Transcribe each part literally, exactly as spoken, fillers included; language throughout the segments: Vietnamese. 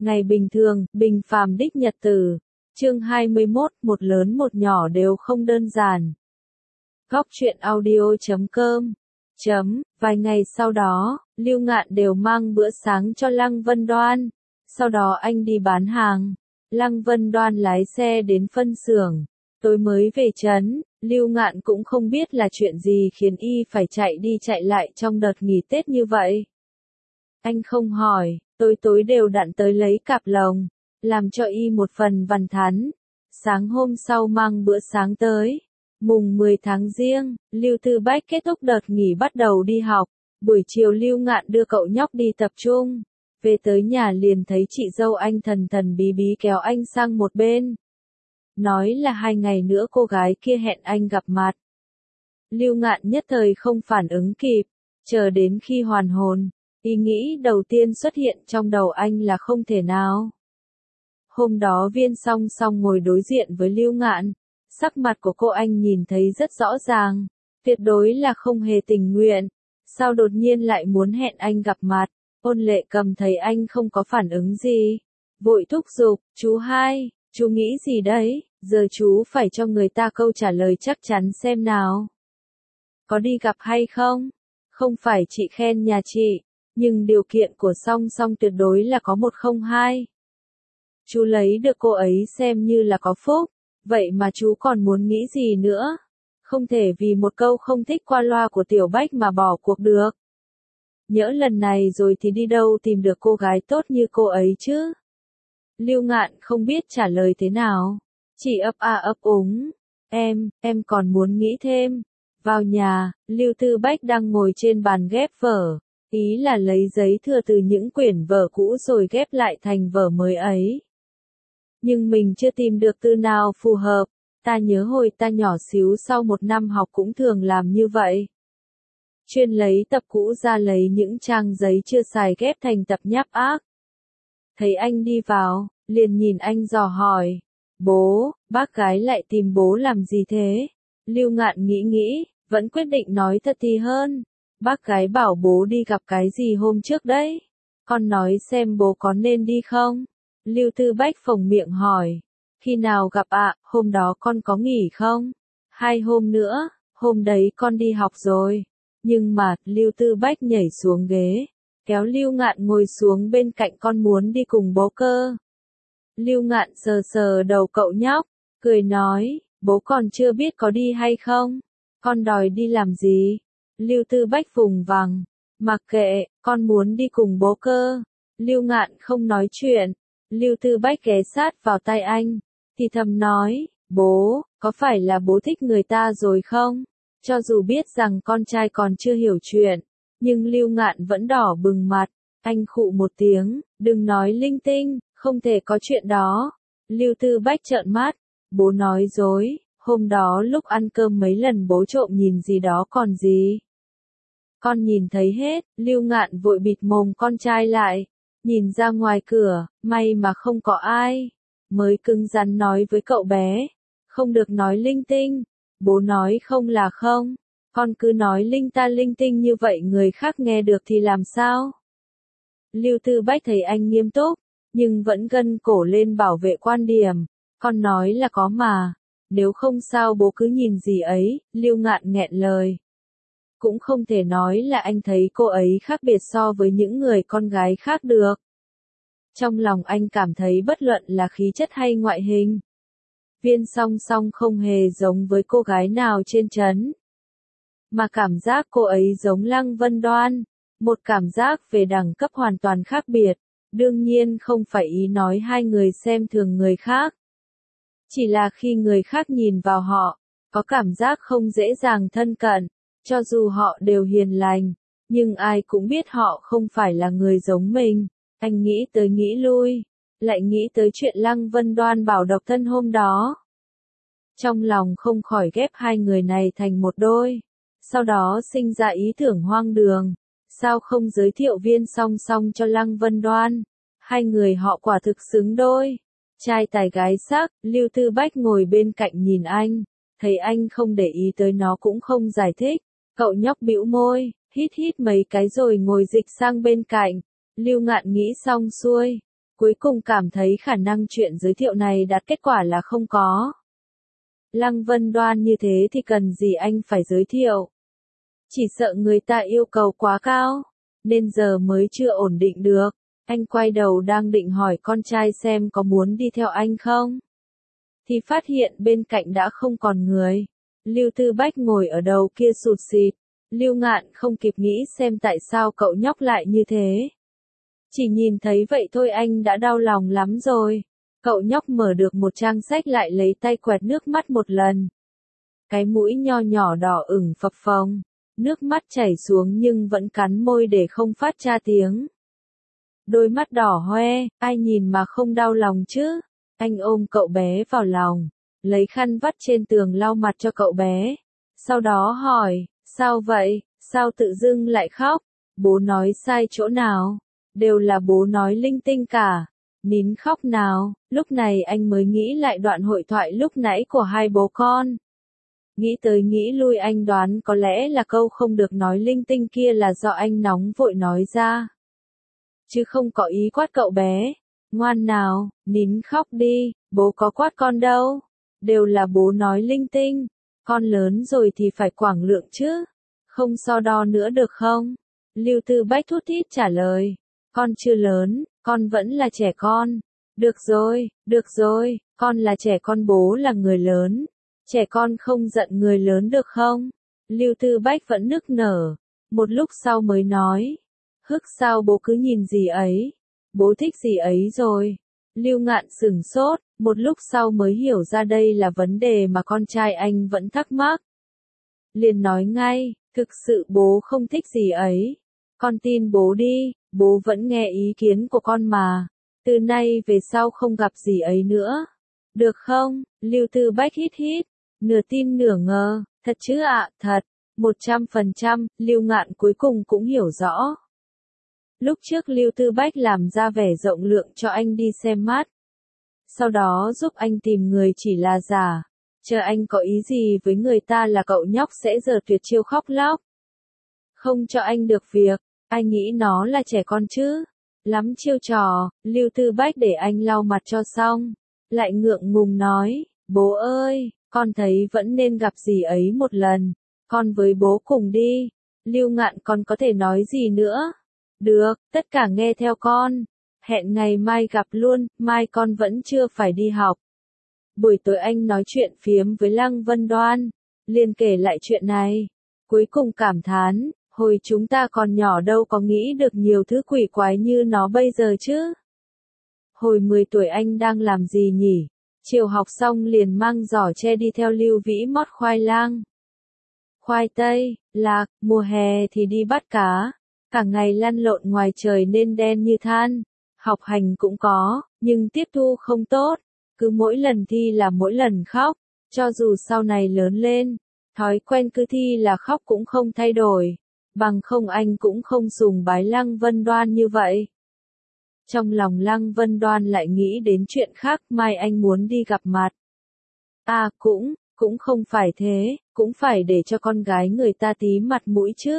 Ngày bình thường, bình phàm đích nhật tử. Chương hai mươi mốt, một lớn một nhỏ đều không đơn giản. Góc truyện audio chấm com chấm, vài ngày sau đó, Lưu Ngạn đều mang bữa sáng cho Lăng Vân Đoan. Sau đó anh đi bán hàng. Lăng Vân Đoan lái xe đến phân xưởng. Tối mới về trấn, Lưu Ngạn cũng không biết là chuyện gì khiến y phải chạy đi chạy lại trong đợt nghỉ Tết như vậy. Anh không hỏi, tối tối đều đặn tới lấy cặp lồng, làm cho y một phần vằn thắn. Sáng hôm sau mang bữa sáng tới. Mùng mười tháng Giêng, Lưu Tư Bách kết thúc đợt nghỉ bắt đầu đi học. Buổi chiều Lưu Ngạn đưa cậu nhóc đi tập trung. Về tới nhà liền thấy chị dâu anh thần thần bí bí kéo anh sang một bên. Nói là hai ngày nữa cô gái kia hẹn anh gặp mặt. Lưu Ngạn nhất thời không phản ứng kịp, chờ đến khi hoàn hồn, ý nghĩ đầu tiên xuất hiện trong đầu anh là không thể nào. Hôm đó Viên Song Song ngồi đối diện với Lưu Ngạn, sắc mặt của cô anh nhìn thấy rất rõ ràng, tuyệt đối là không hề tình nguyện, sao đột nhiên lại muốn hẹn anh gặp mặt. Ôn Lệ Cầm thấy anh không có phản ứng gì, vội thúc giục, chú hai, chú nghĩ gì đấy, giờ chú phải cho người ta câu trả lời chắc chắn xem nào. Có đi gặp hay không? Không phải chị khen nhà chị, nhưng điều kiện của Song Song tuyệt đối là có một không hai. Chú lấy được cô ấy xem như là có phúc, vậy mà chú còn muốn nghĩ gì nữa? Không thể vì một câu không thích qua loa của Tiểu Bách mà bỏ cuộc được. Nhỡ lần này rồi thì đi đâu tìm được cô gái tốt như cô ấy chứ? Lưu Ngạn không biết trả lời thế nào, chỉ ấp a ấp úng, em, em còn muốn nghĩ thêm. Vào nhà, Lưu Tư Bách đang ngồi trên bàn ghép vở, ý là lấy giấy thừa từ những quyển vở cũ rồi ghép lại thành vở mới ấy. Nhưng mình chưa tìm được từ nào phù hợp, ta nhớ hồi ta nhỏ xíu sau một năm học cũng thường làm như vậy. Chuyên lấy tập cũ ra lấy những trang giấy chưa xài ghép thành tập nháp ác. Thấy anh đi vào, liền nhìn anh dò hỏi, bố, bác gái lại tìm bố làm gì thế? Lưu Ngạn nghĩ nghĩ, vẫn quyết định nói thật thì hơn. Bác gái bảo bố đi gặp cái gì hôm trước đấy? Con nói xem bố có nên đi không? Lưu Tư Bách phồng miệng hỏi. Khi nào gặp ạ, à? Hôm đó con có nghỉ không? Hai hôm nữa, hôm đấy con đi học rồi. Nhưng mà, Lưu Tư Bách nhảy xuống ghế, kéo Lưu Ngạn ngồi xuống bên cạnh, con muốn đi cùng bố cơ. Lưu Ngạn sờ sờ đầu cậu nhóc, cười nói, bố còn chưa biết có đi hay không? Con đòi đi làm gì? Lưu Tư Bách vùng vằng, mặc kệ, con muốn đi cùng bố cơ. Lưu Ngạn không nói chuyện. Lưu Tư Bách ghé sát vào tai anh, thì thầm nói, bố, có phải là bố thích người ta rồi không? Cho dù biết rằng con trai còn chưa hiểu chuyện, nhưng Lưu Ngạn vẫn đỏ bừng mặt. Anh khụ một tiếng, đừng nói linh tinh, không thể có chuyện đó. Lưu Tư Bách trợn mắt, bố nói dối, hôm đó lúc ăn cơm mấy lần bố trộm nhìn gì đó còn gì. Con nhìn thấy hết. Lưu Ngạn vội bịt mồm con trai lại, nhìn ra ngoài cửa, may mà không có ai. Mới cứng rắn nói với cậu bé, không được nói linh tinh. Bố nói không là không, con cứ nói linh ta linh tinh như vậy người khác nghe được thì làm sao? Lưu Tư Bách thấy anh nghiêm túc, nhưng vẫn gân cổ lên bảo vệ quan điểm, con nói là có mà, nếu không sao bố cứ nhìn gì ấy. Lưu Ngạn nghẹn lời. Cũng không thể nói là anh thấy cô ấy khác biệt so với những người con gái khác được. Trong lòng anh cảm thấy bất luận là khí chất hay ngoại hình, Viên Song Song không hề giống với cô gái nào trên trấn. Mà cảm giác cô ấy giống Lăng Vân Đoan, một cảm giác về đẳng cấp hoàn toàn khác biệt. Đương nhiên không phải ý nói hai người xem thường người khác. Chỉ là khi người khác nhìn vào họ, có cảm giác không dễ dàng thân cận, cho dù họ đều hiền lành, nhưng ai cũng biết họ không phải là người giống mình. Anh nghĩ tới nghĩ lui, lại nghĩ tới chuyện Lăng Vân Đoan bảo độc thân hôm đó. Trong lòng không khỏi ghép hai người này thành một đôi. Sau đó sinh ra ý tưởng hoang đường, sao không giới thiệu Viên Song Song cho Lăng Vân Đoan? Hai người họ quả thực xứng đôi. Trai tài gái sắc. Lưu Tư Bách ngồi bên cạnh nhìn anh, thấy anh không để ý tới nó cũng không giải thích. Cậu nhóc bĩu môi, hít hít mấy cái rồi ngồi dịch sang bên cạnh. Lưu Ngạn nghĩ xong xuôi, Cuối cùng cảm thấy khả năng chuyện giới thiệu này đạt kết quả là không có. Lăng Vân Đoan như thế thì cần gì anh phải giới thiệu. Chỉ sợ người ta yêu cầu quá cao, nên giờ mới chưa ổn định được. Anh quay đầu đang định hỏi con trai xem có muốn đi theo anh không. Thì phát hiện bên cạnh đã không còn người. Lưu Tư Bách ngồi ở đầu kia sụt sịt. Lưu Ngạn không kịp nghĩ xem tại sao cậu nhóc lại như thế. Chỉ nhìn thấy vậy thôi anh đã đau lòng lắm rồi. Cậu nhóc mở được một trang sách lại lấy tay quẹt nước mắt một lần. Cái mũi nho nhỏ đỏ ửng phập phồng. Nước mắt chảy xuống nhưng vẫn cắn môi để không phát ra tiếng. Đôi mắt đỏ hoe, ai nhìn mà không đau lòng chứ. Anh ôm cậu bé vào lòng, lấy khăn vắt trên tường lau mặt cho cậu bé. Sau đó hỏi, sao vậy, sao tự dưng lại khóc? Bố nói sai chỗ nào? Đều là bố nói linh tinh cả. Nín khóc nào, lúc này anh mới nghĩ lại đoạn hội thoại lúc nãy của hai bố con. Nghĩ tới nghĩ lui anh đoán có lẽ là câu không được nói linh tinh kia là do anh nóng vội nói ra. Chứ không có ý quát cậu bé. Ngoan nào, nín khóc đi, bố có quát con đâu. Đều là bố nói linh tinh. Con lớn rồi thì phải quảng lượng chứ. Không so đo nữa được không? Lưu Tư Bách thút thít trả lời. Con chưa lớn, con vẫn là trẻ con. Được rồi, được rồi, con là trẻ con bố là người lớn. Trẻ con không giận người lớn được không? Lưu Tư Bách vẫn nức nở. Một lúc sau mới nói. Hức sao bố cứ nhìn gì ấy? Bố thích gì ấy rồi? Lưu Ngạn sửng sốt, một lúc sau mới hiểu ra đây là vấn đề mà con trai anh vẫn thắc mắc. Liền nói ngay, thực sự bố không thích gì ấy. Con tin bố đi, bố vẫn nghe ý kiến của con mà. Từ nay về sau không gặp gì ấy nữa. Được không? Lưu Tư Bách hít hít, nửa tin nửa ngờ, thật chứ ạ, thật, một trăm phần trăm, Lưu Ngạn cuối cùng cũng hiểu rõ. Lúc trước Lưu Tư Bách làm ra vẻ rộng lượng cho anh đi xem mắt. Sau đó giúp anh tìm người chỉ là giả. Chờ anh có ý gì với người ta là cậu nhóc sẽ giờ tuyệt chiêu khóc lóc. Không cho anh được việc, ai nghĩ nó là trẻ con chứ. Lắm chiêu trò, Lưu Tư Bách để anh lau mặt cho xong. Lại ngượng ngùng nói, bố ơi, con thấy vẫn nên gặp dì ấy một lần. Con với bố cùng đi. Lưu Ngạn còn có thể nói gì nữa? Được, tất cả nghe theo con. Hẹn ngày mai gặp luôn, mai con vẫn chưa phải đi học. Buổi tối anh nói chuyện phiếm với Lăng Vân Đoan. Liền kể lại chuyện này. Cuối cùng cảm thán, hồi chúng ta còn nhỏ đâu có nghĩ được nhiều thứ quỷ quái như nó bây giờ chứ. Hồi mười tuổi anh đang làm gì nhỉ? Chiều học xong liền mang giỏ tre đi theo Lưu Vĩ mót khoai lang. Khoai tây, lạc, mùa hè thì đi bắt cá. Cả ngày lăn lộn ngoài trời nên đen như than. Học hành cũng có, nhưng tiếp thu không tốt. Cứ mỗi lần thi là mỗi lần khóc. Cho dù sau này lớn lên, thói quen cứ thi là khóc cũng không thay đổi. Bằng không anh cũng không sùng bái Lăng Vân Đoan như vậy. Trong lòng Lăng Vân Đoan lại nghĩ đến chuyện khác, mai anh muốn đi gặp mặt. À cũng, cũng không phải thế, cũng phải để cho con gái người ta tí mặt mũi chứ.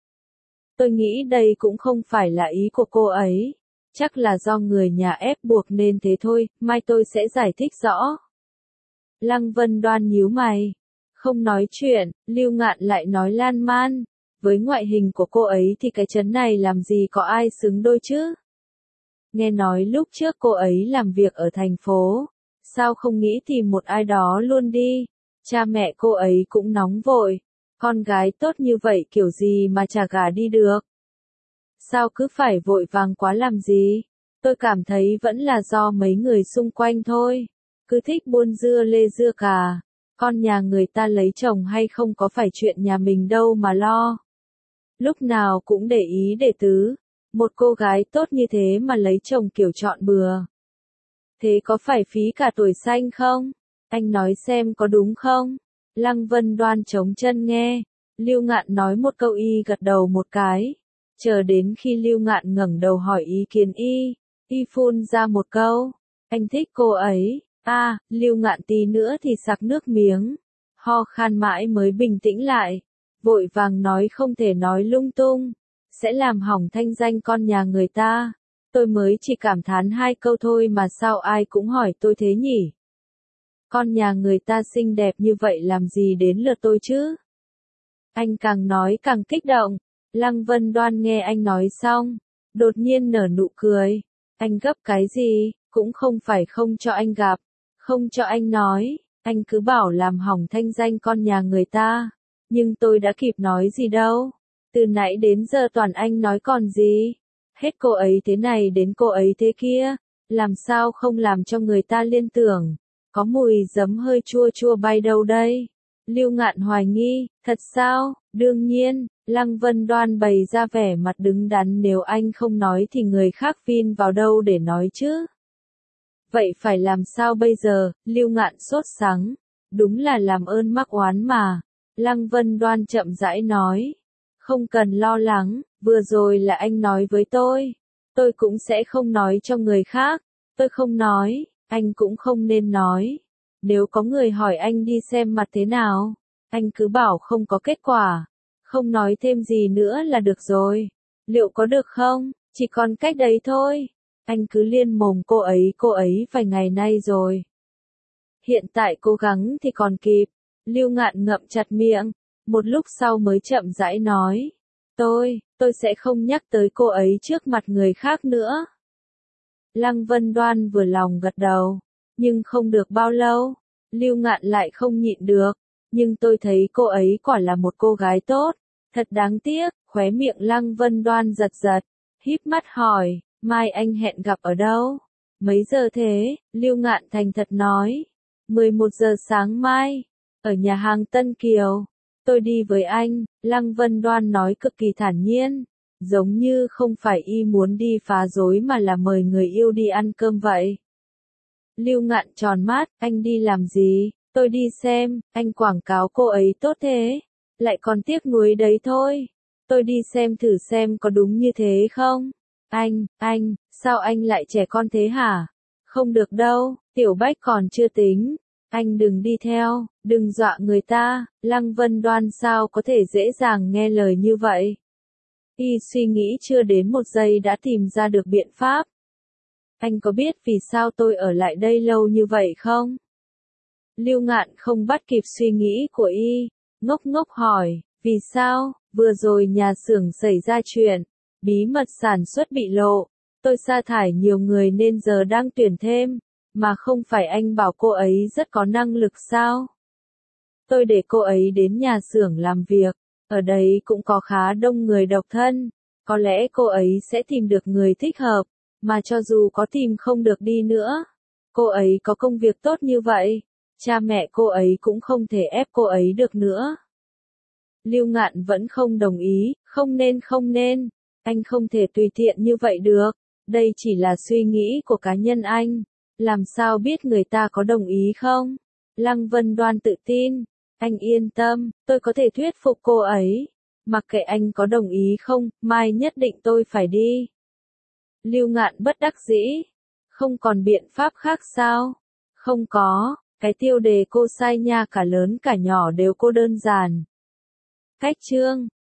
Tôi nghĩ đây cũng không phải là ý của cô ấy. Chắc là do người nhà ép buộc nên thế thôi, mai tôi sẽ giải thích rõ. Lăng Vân Đoan nhíu mày. Không nói chuyện, Lưu Ngạn lại nói lan man. Với ngoại hình của cô ấy thì cái chấn này làm gì có ai xứng đôi chứ. Nghe nói lúc trước cô ấy làm việc ở thành phố. Sao không nghĩ tìm một ai đó luôn đi. Cha mẹ cô ấy cũng nóng vội. Con gái tốt như vậy kiểu gì mà chả gả đi được. Sao cứ phải vội vàng quá làm gì? Tôi cảm thấy vẫn là do mấy người xung quanh thôi. Cứ thích buôn dưa lê dưa cà. Con nhà người ta lấy chồng hay không có phải chuyện nhà mình đâu mà lo. Lúc nào cũng để ý để tứ. Một cô gái tốt như thế mà lấy chồng kiểu chọn bừa. Thế có phải phí cả tuổi xanh không? Anh nói xem có đúng không? Lăng Vân Đoan chống chân nghe. Lưu Ngạn nói một câu y gật đầu một cái. Chờ đến khi Lưu Ngạn ngẩng đầu hỏi ý kiến y. Y phun ra một câu. Anh thích cô ấy. À, Lưu Ngạn tí nữa thì sặc nước miếng. Ho khan mãi mới bình tĩnh lại. Vội vàng nói không thể nói lung tung. Sẽ làm hỏng thanh danh con nhà người ta. tôi mới chỉ cảm thán hai câu thôi mà sao ai cũng hỏi tôi thế nhỉ? Con nhà người ta xinh đẹp như vậy làm gì đến lượt tôi chứ? Anh càng nói càng kích động. Lăng Vân Đoan nghe anh nói xong, đột nhiên nở nụ cười. Anh gấp cái gì, cũng không phải không cho anh gặp, không cho anh nói, anh cứ bảo làm hỏng thanh danh con nhà người ta. Nhưng tôi đã kịp nói gì đâu. Từ nãy đến giờ toàn anh nói còn gì. Hết cô ấy thế này đến cô ấy thế kia, làm sao không làm cho người ta liên tưởng. Có mùi giấm hơi chua chua bay đâu đây? Lưu Ngạn hoài nghi, thật sao? Đương nhiên, Lăng Vân Đoan bày ra vẻ mặt đứng đắn, nếu anh không nói thì người khác vin vào đâu để nói chứ? Vậy phải làm sao bây giờ? Lưu Ngạn sốt sắng, đúng là làm ơn mắc oán mà. Lăng Vân Đoan chậm rãi nói, không cần lo lắng, vừa rồi là anh nói với tôi, tôi cũng sẽ không nói cho người khác, tôi không nói, anh cũng không nên nói. Nếu có người hỏi anh đi xem mặt thế nào, anh cứ bảo không có kết quả, không nói thêm gì nữa là được rồi. Liệu có được không? Chỉ còn cách đấy thôi. Anh cứ liên mồm cô ấy cô ấy vài ngày nay rồi. Hiện tại cố gắng thì còn kịp. Lưu Ngạn ngậm chặt miệng, một lúc sau mới chậm rãi nói. Tôi, tôi sẽ không nhắc tới cô ấy trước mặt người khác nữa. Lăng Vân Đoan vừa lòng gật đầu, nhưng không được bao lâu, Lưu Ngạn lại không nhịn được. Nhưng tôi thấy cô ấy quả là một cô gái tốt, thật đáng tiếc. Khóe miệng Lăng Vân Đoan giật giật, híp mắt hỏi, mai anh hẹn gặp ở đâu? Mấy giờ thế? Lưu Ngạn thành thật nói, mười một giờ sáng mai, ở nhà hàng Tân Kiều. Tôi đi với anh. Lăng Vân Đoan nói cực kỳ thản nhiên, giống như không phải y muốn đi phá rối mà là mời người yêu đi ăn cơm vậy. Lưu Ngạn tròn mắt, anh đi làm gì? Tôi đi xem, anh quảng cáo cô ấy tốt thế, lại còn tiếc nuối đấy thôi. Tôi đi xem thử xem có đúng như thế không? Anh, anh, sao anh lại trẻ con thế hả? Không được đâu, Tiểu Bách còn chưa tính. Anh đừng đi theo, đừng dọa người ta. Lăng Vân Đoan sao có thể dễ dàng nghe lời như vậy? Y suy nghĩ chưa đến một giây đã tìm ra được biện pháp. Anh có biết vì sao tôi ở lại đây lâu như vậy không? Lưu Ngạn không bắt kịp suy nghĩ của y, ngốc ngốc hỏi, vì sao? Vừa rồi nhà xưởng xảy ra chuyện, bí mật sản xuất bị lộ, tôi sa thải nhiều người nên giờ đang tuyển thêm, mà không phải anh bảo cô ấy rất có năng lực sao? Tôi để cô ấy đến nhà xưởng làm việc, ở đấy cũng có khá đông người độc thân, có lẽ cô ấy sẽ tìm được người thích hợp, mà cho dù có tìm không được đi nữa, cô ấy có công việc tốt như vậy, cha mẹ cô ấy cũng không thể ép cô ấy được nữa. Lưu Ngạn vẫn không đồng ý, không nên không nên, anh không thể tùy tiện như vậy được, đây chỉ là suy nghĩ của cá nhân anh, làm sao biết người ta có đồng ý không? Lăng Vân Đoan tự tin, anh yên tâm, tôi có thể thuyết phục cô ấy, mặc kệ anh có đồng ý không, mai nhất định tôi phải đi. Lưu Ngạn bất đắc dĩ, không còn biện pháp khác sao? Không có, cái tiêu đề cô sai nha cả lớn cả nhỏ đều cô đơn giản. Cách chương